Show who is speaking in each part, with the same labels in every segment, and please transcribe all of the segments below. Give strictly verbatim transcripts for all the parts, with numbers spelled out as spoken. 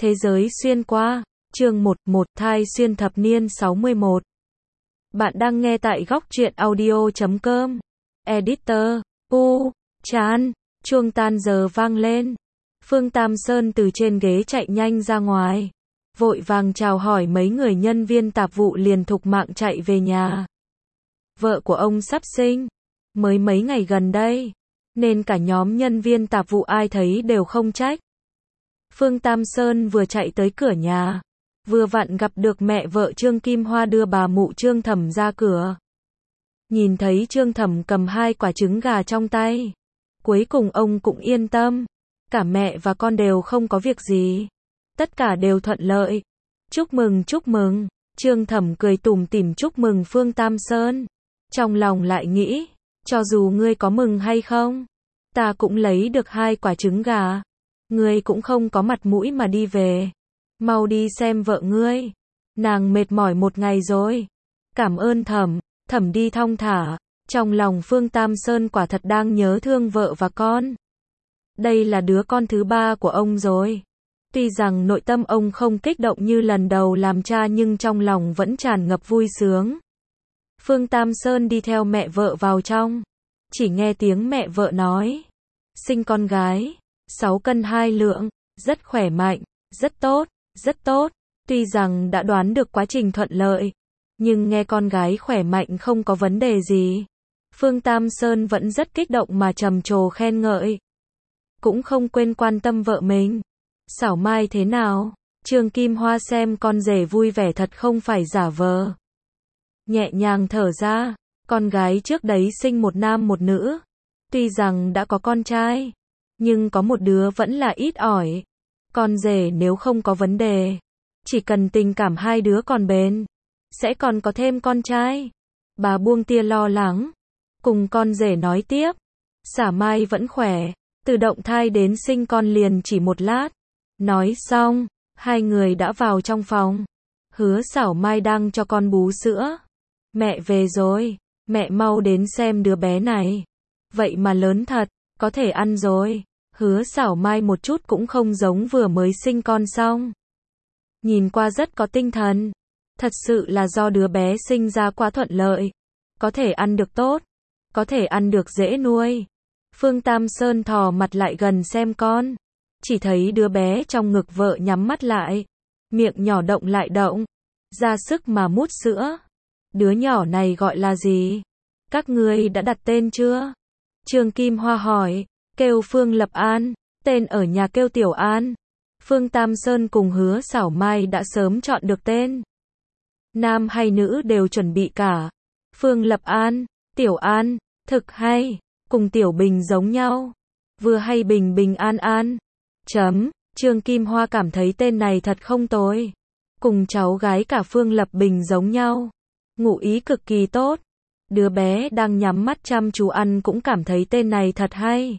Speaker 1: Thế giới xuyên qua, chương một, một thai xuyên thập niên sáu mươi mốt. Bạn đang nghe tại góc truyện audio chấm com. Editor, U, Chan, chuông tan giờ vang lên. Phương Tam Sơn từ trên ghế chạy nhanh ra ngoài. Vội vàng chào hỏi mấy người nhân viên tạp vụ liền thục mạng chạy về nhà. Vợ của ông sắp sinh. Mới mấy ngày gần đây. Nên cả nhóm nhân viên tạp vụ ai thấy đều không trách. Phương Tam Sơn vừa chạy tới cửa nhà, vừa vặn gặp được mẹ vợ Trương Kim Hoa đưa bà mụ Trương Thẩm ra cửa. Nhìn thấy Trương Thẩm cầm hai quả trứng gà trong tay, cuối cùng ông cũng yên tâm, cả mẹ và con đều không có việc gì, tất cả đều thuận lợi. Chúc mừng chúc mừng, Trương Thẩm cười tủm tỉm chúc mừng Phương Tam Sơn, trong lòng lại nghĩ, cho dù ngươi có mừng hay không, ta cũng lấy được hai quả trứng gà. Ngươi cũng không có mặt mũi mà đi về. Mau đi xem vợ ngươi. Nàng mệt mỏi một ngày rồi. Cảm ơn Thẩm, Thẩm đi thong thả. Trong lòng Phương Tam Sơn quả thật đang nhớ thương vợ và con. Đây là đứa con thứ ba của ông rồi. Tuy rằng nội tâm ông không kích động như lần đầu làm cha nhưng trong lòng vẫn tràn ngập vui sướng. Phương Tam Sơn đi theo mẹ vợ vào trong. Chỉ nghe tiếng mẹ vợ nói. Sinh con gái. sáu cân hai lượng, rất khỏe mạnh, rất tốt, rất tốt. Tuy rằng đã đoán được quá trình thuận lợi, nhưng nghe con gái khỏe mạnh không có vấn đề gì. Phương Tam Sơn vẫn rất kích động mà trầm trồ khen ngợi. Cũng không quên quan tâm vợ mình. Xảo Mai thế nào? Trương Kim Hoa xem con rể vui vẻ thật không phải giả vờ. Nhẹ nhàng thở ra, con gái trước đấy sinh một nam một nữ. Tuy rằng đã có con trai, nhưng có một đứa vẫn là ít ỏi. Con rể nếu không có vấn đề, chỉ cần tình cảm hai đứa còn bền, sẽ còn có thêm con trai. Bà buông tia lo lắng, cùng con rể nói tiếp. Xả Mai vẫn khỏe, từ động thai đến sinh con liền chỉ một lát. Nói xong, hai người đã vào trong phòng. Hứa Xảo Mai đang cho con bú sữa. Mẹ về rồi, mẹ mau đến xem đứa bé này. Vậy mà lớn thật, có thể ăn rồi. Hứa Xảo Mai một chút cũng không giống vừa mới sinh con xong. Nhìn qua rất có tinh thần. Thật sự là do đứa bé sinh ra quá thuận lợi. Có thể ăn được tốt. Có thể ăn được dễ nuôi. Phương Tam Sơn thò mặt lại gần xem con. Chỉ thấy đứa bé trong ngực vợ nhắm mắt lại. Miệng nhỏ động lại động. Ra sức mà mút sữa. Đứa nhỏ này gọi là gì? Các ngươi đã đặt tên chưa? Trương Kim Hoa hỏi. Kêu Phương Lập An, tên ở nhà kêu Tiểu An. Phương Tam Sơn cùng Hứa Xảo Mai đã sớm chọn được tên. Nam hay nữ đều chuẩn bị cả. Phương Lập An, Tiểu An, thực hay, cùng Tiểu Bình giống nhau. Vừa hay Bình Bình An An. Chấm, Trương Kim Hoa cảm thấy tên này thật không tồi. Cùng cháu gái cả Phương Lập Bình giống nhau. Ngụ ý cực kỳ tốt. Đứa bé đang nhắm mắt chăm chú ăn cũng cảm thấy tên này thật hay.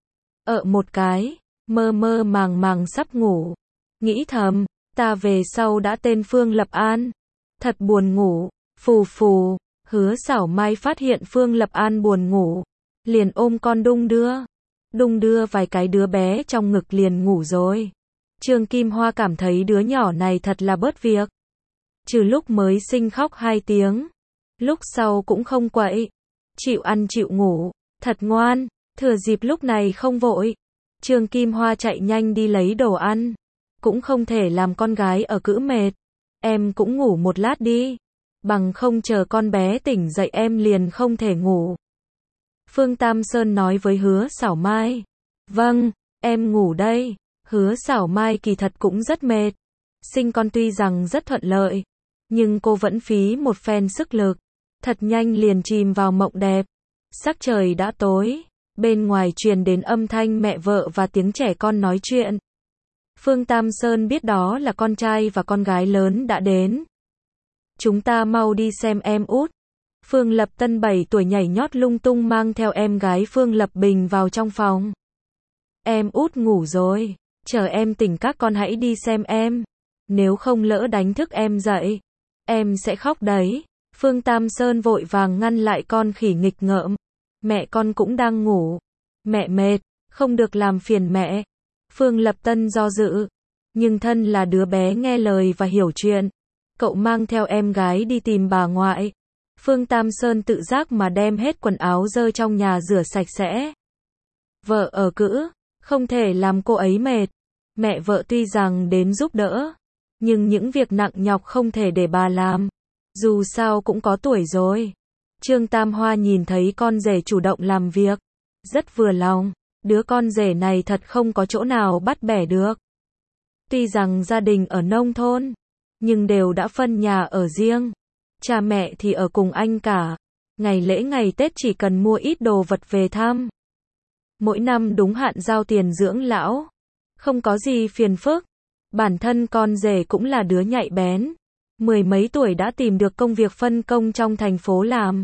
Speaker 1: Ở một cái, mơ mơ màng màng sắp ngủ. Nghĩ thầm, ta về sau đã tên Phương Lập An. Thật buồn ngủ, phù phù. Hứa Xảo Mai phát hiện Phương Lập An buồn ngủ. Liền ôm con đung đưa. Đung đưa vài cái đứa bé trong ngực liền ngủ rồi. Trương Kim Hoa cảm thấy đứa nhỏ này thật là bớt việc. Trừ lúc mới sinh khóc hai tiếng. Lúc sau cũng không quậy. Chịu ăn chịu ngủ, thật ngoan. Thừa dịp lúc này không vội. Trương Kim Hoa chạy nhanh đi lấy đồ ăn. Cũng không thể làm con gái ở cữ mệt. Em cũng ngủ một lát đi. Bằng không chờ con bé tỉnh dậy em liền không thể ngủ. Phương Tam Sơn nói với Hứa Xảo Mai. Vâng, em ngủ đây. Hứa Xảo Mai kỳ thật cũng rất mệt. Sinh con tuy rằng rất thuận lợi, nhưng cô vẫn phí một phen sức lực. Thật nhanh liền chìm vào mộng đẹp. Sắc trời đã tối. Bên ngoài truyền đến âm thanh mẹ vợ và tiếng trẻ con nói chuyện. Phương Tam Sơn biết đó là con trai và con gái lớn đã đến. Chúng ta mau đi xem em út. Phương Lập Tân bảy tuổi nhảy nhót lung tung mang theo em gái Phương Lập Bình vào trong phòng. Em út ngủ rồi, chờ em tỉnh các con hãy đi xem em. Nếu không lỡ đánh thức em dậy, em sẽ khóc đấy. Phương Tam Sơn vội vàng ngăn lại con khỉ nghịch ngợm. Mẹ con cũng đang ngủ. Mẹ mệt, không được làm phiền mẹ. Phương Lập Tân do dự. Nhưng thân là đứa bé nghe lời và hiểu chuyện. Cậu mang theo em gái đi tìm bà ngoại. Phương Tam Sơn tự giác mà đem hết quần áo dơ trong nhà rửa sạch sẽ. Vợ ở cữ, không thể làm cô ấy mệt. Mẹ vợ tuy rằng đến giúp đỡ, nhưng những việc nặng nhọc không thể để bà làm. Dù sao cũng có tuổi rồi. Trương Tam Hoa nhìn thấy con rể chủ động làm việc, rất vừa lòng. Đứa con rể này thật không có chỗ nào bắt bẻ được. Tuy rằng gia đình ở nông thôn, nhưng đều đã phân nhà ở riêng. Cha mẹ thì ở cùng anh cả. Ngày lễ ngày Tết chỉ cần mua ít đồ vật về thăm. Mỗi năm đúng hạn giao tiền dưỡng lão. Không có gì phiền phức. Bản thân con rể cũng là đứa nhạy bén. Mười mấy tuổi đã tìm được công việc phân công trong thành phố làm.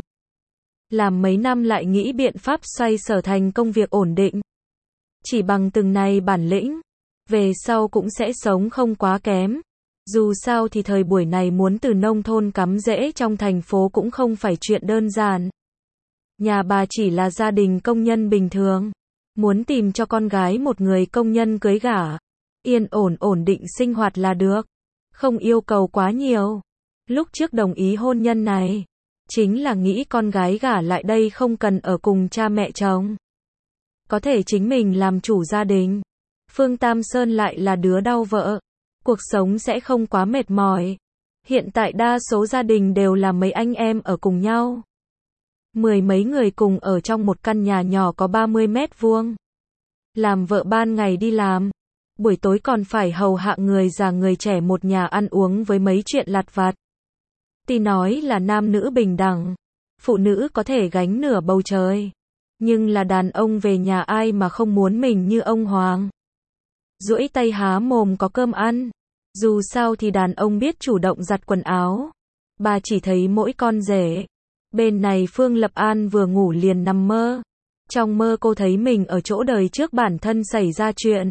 Speaker 1: Làm mấy năm lại nghĩ biện pháp xoay sở thành công việc ổn định. Chỉ bằng từng này bản lĩnh, về sau cũng sẽ sống không quá kém. Dù sao thì thời buổi này muốn từ nông thôn cắm rễ trong thành phố cũng không phải chuyện đơn giản. Nhà bà chỉ là gia đình công nhân bình thường. Muốn tìm cho con gái một người công nhân cưới gả. Yên ổn ổn định sinh hoạt là được. Không yêu cầu quá nhiều. Lúc trước đồng ý hôn nhân này, chính là nghĩ con gái gả lại đây không cần ở cùng cha mẹ chồng. Có thể chính mình làm chủ gia đình. Phương Tam Sơn lại là đứa đau vợ. Cuộc sống sẽ không quá mệt mỏi. Hiện tại đa số gia đình đều là mấy anh em ở cùng nhau. Mười mấy người cùng ở trong một căn nhà nhỏ có ba mươi mét vuông. Làm vợ ban ngày đi làm, buổi tối còn phải hầu hạ người già người trẻ một nhà ăn uống với mấy chuyện lặt vặt. Tuy nói là nam nữ bình đẳng, phụ nữ có thể gánh nửa bầu trời, nhưng là đàn ông về nhà ai mà không muốn mình như ông Hoàng. Duỗi tay há mồm có cơm ăn. Dù sao thì đàn ông biết chủ động giặt quần áo. Bà chỉ thấy mỗi con rể. Bên này Phương Lập An vừa ngủ liền nằm mơ. Trong mơ cô thấy mình ở chỗ đời trước bản thân xảy ra chuyện.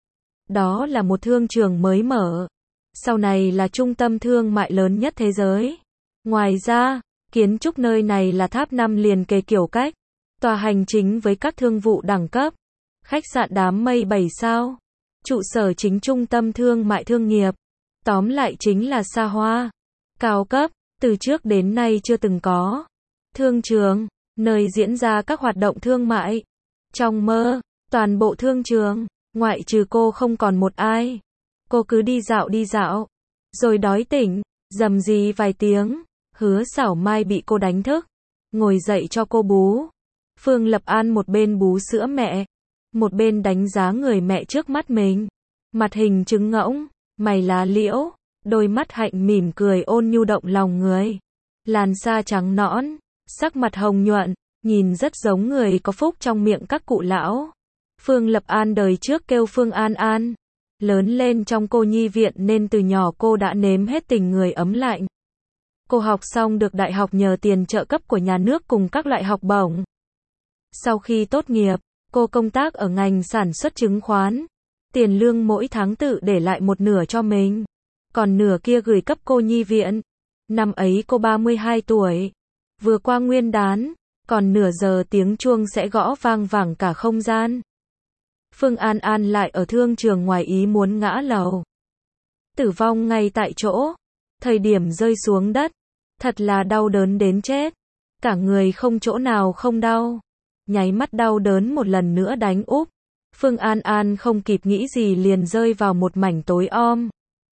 Speaker 1: Đó là một thương trường mới mở. Sau này là trung tâm thương mại lớn nhất thế giới. Ngoài ra, kiến trúc nơi này là tháp năm liền kề kiểu cách. Tòa hành chính với các thương vụ đẳng cấp. Khách sạn đám mây bảy sao. Trụ sở chính trung tâm thương mại thương nghiệp. Tóm lại chính là xa hoa, cao cấp, từ trước đến nay chưa từng có. Thương trường, nơi diễn ra các hoạt động thương mại. Trong mơ, toàn bộ thương trường, ngoại trừ cô không còn một ai. Cô cứ đi dạo đi dạo, rồi đói tỉnh, rầm rì vài tiếng. Hứa Xảo Mai bị cô đánh thức, ngồi dậy cho cô bú. Phương Lập An một bên bú sữa mẹ, một bên đánh giá người mẹ trước mắt mình. Mặt hình trứng ngỗng, mày lá liễu, đôi mắt hạnh mỉm cười ôn nhu động lòng người. Làn da trắng nõn, sắc mặt hồng nhuận, nhìn rất giống người có phúc trong miệng các cụ lão. Phương Lập An đời trước kêu Phương An An. Lớn lên trong cô nhi viện nên từ nhỏ cô đã nếm hết tình người ấm lạnh. Cô học xong được đại học nhờ tiền trợ cấp của nhà nước cùng các loại học bổng. Sau khi tốt nghiệp, cô công tác ở ngành sản xuất chứng khoán. Tiền lương mỗi tháng tự để lại một nửa cho mình, còn nửa kia gửi cấp cô nhi viện. Năm ấy cô ba mươi hai tuổi, vừa qua nguyên đán, còn nửa giờ tiếng chuông sẽ gõ vang vẳng cả không gian. Phương An An lại ở thương trường ngoài ý muốn ngã lầu. Tử vong ngay tại chỗ, thời điểm rơi xuống đất, thật là đau đớn đến chết. Cả người không chỗ nào không đau, nháy mắt đau đớn một lần nữa đánh úp. Phương An An không kịp nghĩ gì liền rơi vào một mảnh tối om.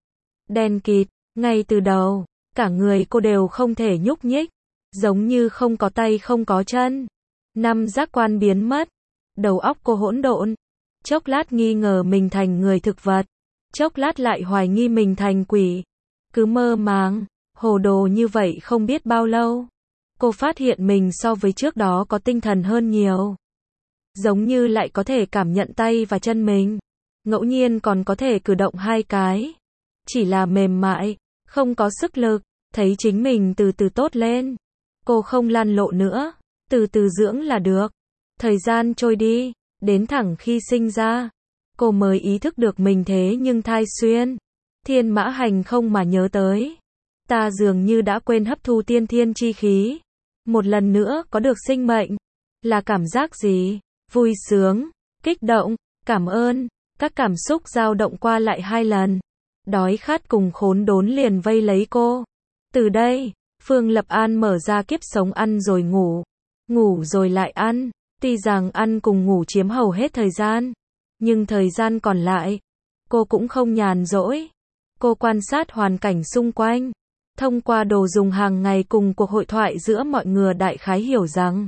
Speaker 1: Đen kịt, ngay từ đầu, cả người cô đều không thể nhúc nhích, giống như không có tay không có chân. Năm giác quan biến mất, đầu óc cô hỗn độn. Chốc lát nghi ngờ mình thành người thực vật, chốc lát lại hoài nghi mình thành quỷ. Cứ mơ màng, hồ đồ như vậy không biết bao lâu. Cô phát hiện mình so với trước đó có tinh thần hơn nhiều. Giống như lại có thể cảm nhận tay và chân mình. Ngẫu nhiên còn có thể cử động hai cái. Chỉ là mềm mại, không có sức lực, thấy chính mình từ từ tốt lên. Cô không lăn lộn nữa, từ từ dưỡng là được. Thời gian trôi đi, đến thẳng khi sinh ra, cô mới ý thức được mình thế nhưng thai xuyên. Thiên Mã Hành không mà nhớ tới. Ta dường như đã quên hấp thu tiên thiên chi khí. Một lần nữa có được sinh mệnh. Là cảm giác gì? Vui sướng, kích động, cảm ơn. Các cảm xúc dao động qua lại hai lần. Đói khát cùng khốn đốn liền vây lấy cô. Từ đây, Phương Lập An mở ra kiếp sống ăn rồi ngủ, ngủ rồi lại ăn. Tuy rằng ăn cùng ngủ chiếm hầu hết thời gian, nhưng thời gian còn lại, cô cũng không nhàn rỗi. Cô quan sát hoàn cảnh xung quanh, thông qua đồ dùng hàng ngày cùng cuộc hội thoại giữa mọi người đại khái hiểu rằng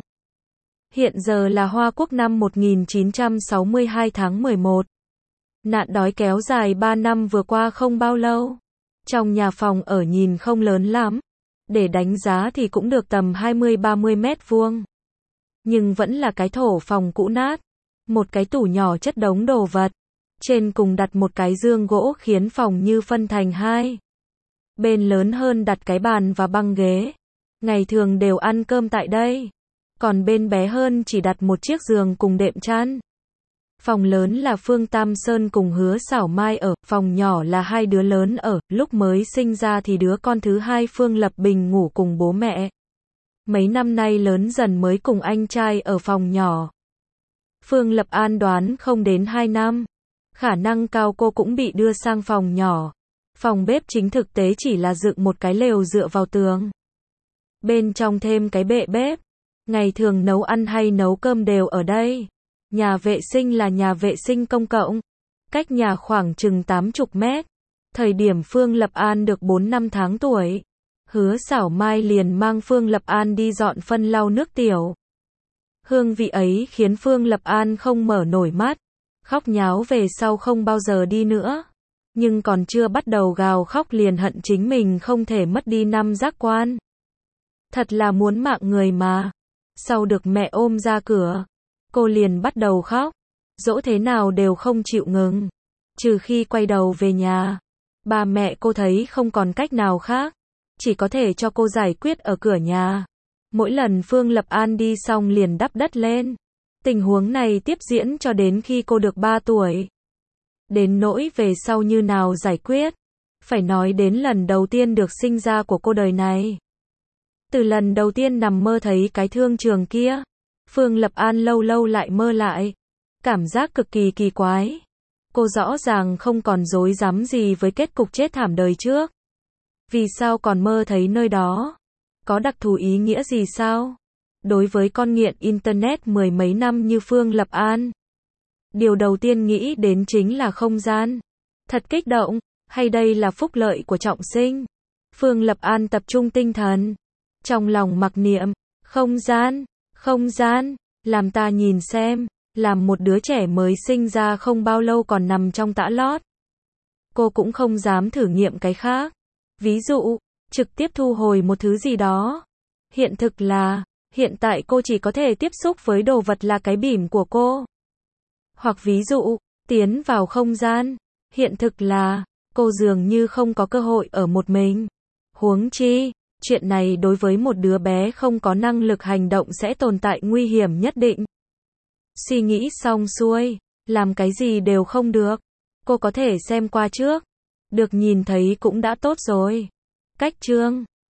Speaker 1: hiện giờ là Hoa Quốc năm một nghìn chín trăm sáu mươi hai tháng mười một. Nạn đói kéo dài ba năm vừa qua không bao lâu. Trong nhà phòng ở nhìn không lớn lắm, để đánh giá thì cũng được tầm hai mươi ba mươi mét vuông. Nhưng vẫn là cái thổ phòng cũ nát. Một cái tủ nhỏ chất đống đồ vật. Trên cùng đặt một cái giường gỗ khiến phòng như phân thành hai. Bên lớn hơn đặt cái bàn và băng ghế. Ngày thường đều ăn cơm tại đây. Còn bên bé hơn chỉ đặt một chiếc giường cùng đệm chăn. Phòng lớn là Phương Tam Sơn cùng Hứa Xảo Mai ở, phòng nhỏ là hai đứa lớn ở, lúc mới sinh ra thì đứa con thứ hai Phương Lập Bình ngủ cùng bố mẹ. Mấy năm nay lớn dần mới cùng anh trai ở phòng nhỏ. Phương Lập An đoán không đến hai năm, khả năng cao cô cũng bị đưa sang phòng nhỏ. Phòng bếp chính thực tế chỉ là dựng một cái lều dựa vào tường. Bên trong thêm cái bệ bếp. Ngày thường nấu ăn hay nấu cơm đều ở đây. Nhà vệ sinh là nhà vệ sinh công cộng. Cách nhà khoảng chừng tám mươi mét. Thời điểm Phương Lập An được bốn năm tháng tuổi, Hứa Xảo Mai liền mang Phương Lập An đi dọn phân lau nước tiểu. Hương vị ấy khiến Phương Lập An không mở nổi mắt. Khóc nháo về sau không bao giờ đi nữa. Nhưng còn chưa bắt đầu gào khóc liền hận chính mình không thể mất đi năm giác quan. Thật là muốn mạng người mà. Sau được mẹ ôm ra cửa, cô liền bắt đầu khóc. Dỗ thế nào đều không chịu ngừng. Trừ khi quay đầu về nhà. Ba mẹ cô thấy không còn cách nào khác. Chỉ có thể cho cô giải quyết ở cửa nhà. Mỗi lần Phương Lập An đi xong liền đắp đất lên. Tình huống này tiếp diễn cho đến khi cô được ba tuổi. Đến nỗi về sau như nào giải quyết, phải nói đến lần đầu tiên được sinh ra của cô đời này. Từ lần đầu tiên nằm mơ thấy cái thương trường kia, Phương Lập An lâu lâu lại mơ lại. Cảm giác cực kỳ kỳ quái. Cô rõ ràng không còn rối rắm gì với kết cục chết thảm đời trước. Vì sao còn mơ thấy nơi đó? Có đặc thù ý nghĩa gì sao? Đối với con nghiện Internet mười mấy năm như Phương Lập An, điều đầu tiên nghĩ đến chính là không gian. Thật kích động, hay đây là phúc lợi của trọng sinh? Phương Lập An tập trung tinh thần. Trong lòng mặc niệm, không gian, không gian, làm ta nhìn xem, làm một đứa trẻ mới sinh ra không bao lâu còn nằm trong tã lót. Cô cũng không dám thử nghiệm cái khác. Ví dụ, trực tiếp thu hồi một thứ gì đó. Hiện thực là, hiện tại cô chỉ có thể tiếp xúc với đồ vật là cái bỉm của cô. Hoặc ví dụ, tiến vào không gian. Hiện thực là, cô dường như không có cơ hội ở một mình. Huống chi, chuyện này đối với một đứa bé không có năng lực hành động sẽ tồn tại nguy hiểm nhất định. Suy nghĩ xong xuôi, làm cái gì đều không được. Cô có thể xem qua trước. Được nhìn thấy cũng đã tốt rồi. Cách chương